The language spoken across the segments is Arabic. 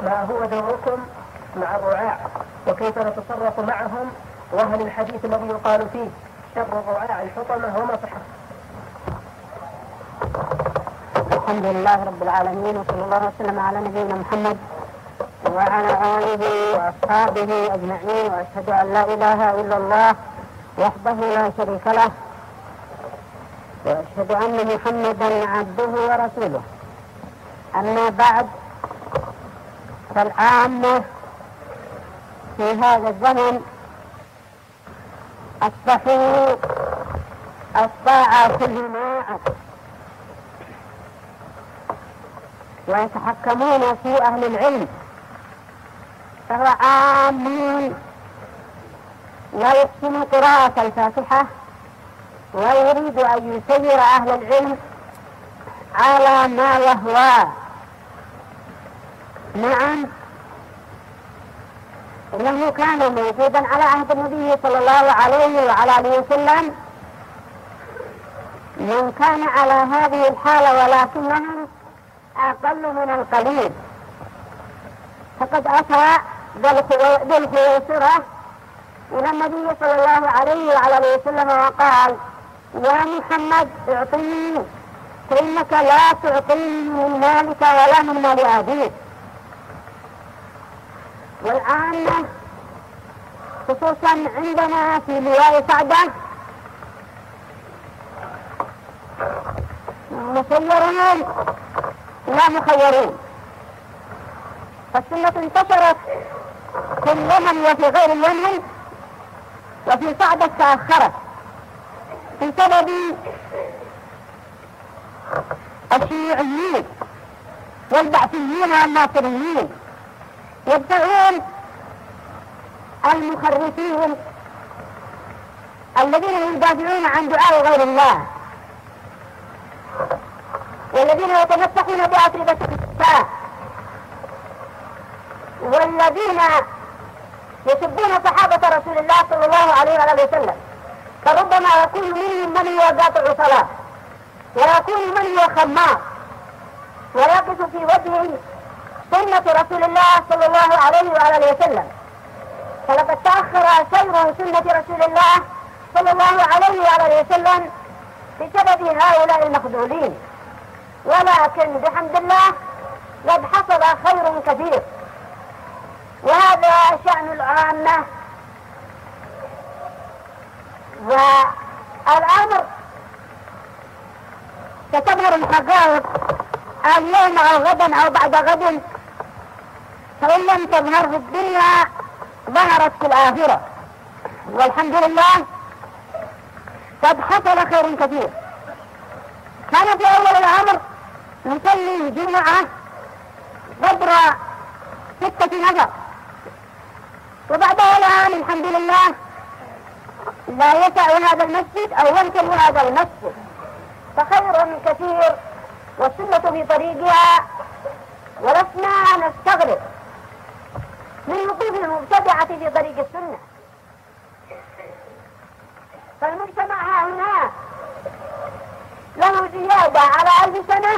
ما هو دوركم مع الرعاع وكيف نتصرف معهم، وهل الحديث الذي يقال فيه شر الرعاع الحطمة وما صحة؟ الحمد لله رب العالمين، وصلى الله وسلم على نبينا محمد وعلى آله وأصحابه أجمعين، وأشهد أن لا إله إلا الله وحده لا شريك له، وأشهد أن محمدا عبده ورسوله. أما بعد، فالعامة في هذا الزمن أصبحوا أتباع كل ما ويتحكمون في أهل العلم، فهو عام لا يحسن قراءة الفاتحة ويريد أن يسير أهل العلم على ما يهوى. نعم، إنه كان موجودا على عهد النبي صلى الله عليه وعلى آله وسلم من كان على هذه الحالة، ولكنهم أقل من القليل. فقد أتى ذو الخويصرة إلى النبي صلى الله عليه وعلى آله وسلم وقال: يا محمد اعطني، فإنك لا تعطيني من مالك ولا من مال أبيك. والآن خصوصا عندنا في لواء سعدة مسيرون لا مخيرون، فالسنة انتشرت في اليمن وفي غير اليمن، وفي سعدة تأخرت بسبب الشيوعيين والبعثيين والناصريين يدفعون المخرفين الذين يدافعون عن دعاء غير الله، والذين يتمسكون بأطربة الكفار، والذين يسبون صحابة رسول الله صلى الله عليه وآله وسلم، فربما يكون منهم من هو قاطع صلاة، ويكون من هو خمار، ويقف في وجه سنة رسول الله صلى الله عليه وآله وسلم. فلقد تأخر سير سنة رسول الله صلى الله عليه وآله وسلم بسبب هؤلاء المخذولين، ولكن بحمد الله قد حصل خير كثير، وهذا شأن العامة. والأمر ستظهر الحقائق اليوم أو غدا أو بعد غد، فإن لم تظهر في الدنيا ظهرت في الآخرة، والحمد لله قد حصل خير كثير. كان في أول الأمر نصلي الجمعة قدر 6 نفر، وبعدها الآن الحمد لله لا يسع هذا المسجد أو يمكن هذا المسجد، فخير كثير والسنة في طريقها، ولسنا نستغرب من وقوف المبتدعة في طريق السنة. فالمجتمع هنا له زيادة على 1000 سنة،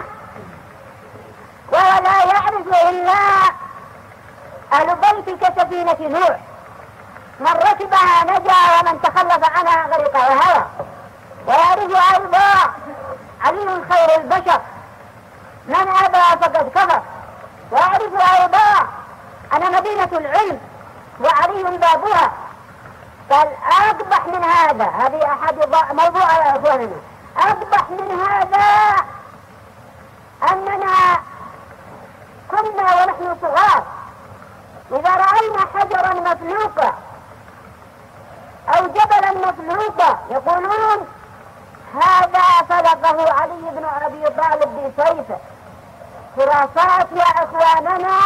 ولا يعرف إلا أهل بيت كسفينة نوح، من ركبها نجا ومن تخلف عنها غرق وهوى. ويعرف أيضا علي خير البشر، من أبى فقد كفر. ويعرف أيضا أن مدينة العلم وعلي بابها. فالأقبح من هذا، هذه أحد موضوع يا أخواننا، أقبح من هذا أننا كنا ونحن صغار إذا رأينا حجرا مفلوقا أو جبلا مفلوقا يقولون هذا فلقه علي بن أبي طالب بسيفه. خرافات يا أخواننا،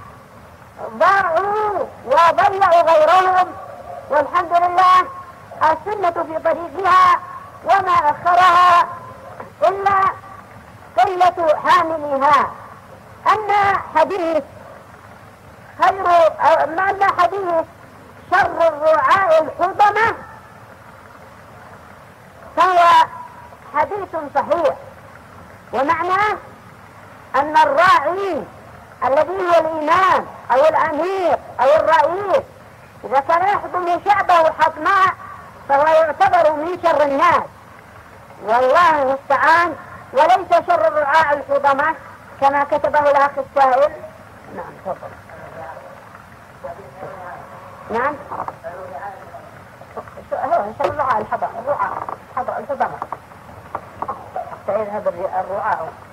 ضاعوا وضيعوا غيرهم، والحمد لله السنة في طريقها وما أخرها إلا قلة حاملها. أما حديث شر الرعاء الحطمة فهو حديث صحيح، ومعناه أن الراعي الذي هو الإمام أو الأمير أو الرئيس إذا كان يحكم شعبه حكما فهو يعتبر من شر الناس، والله المستعان، وليس شر الرعاع الحطمة كما كتبه الأخ السائل. نعم تفضل. نعم هو شر الرعاع الحطمة تعيد هذا الرعاع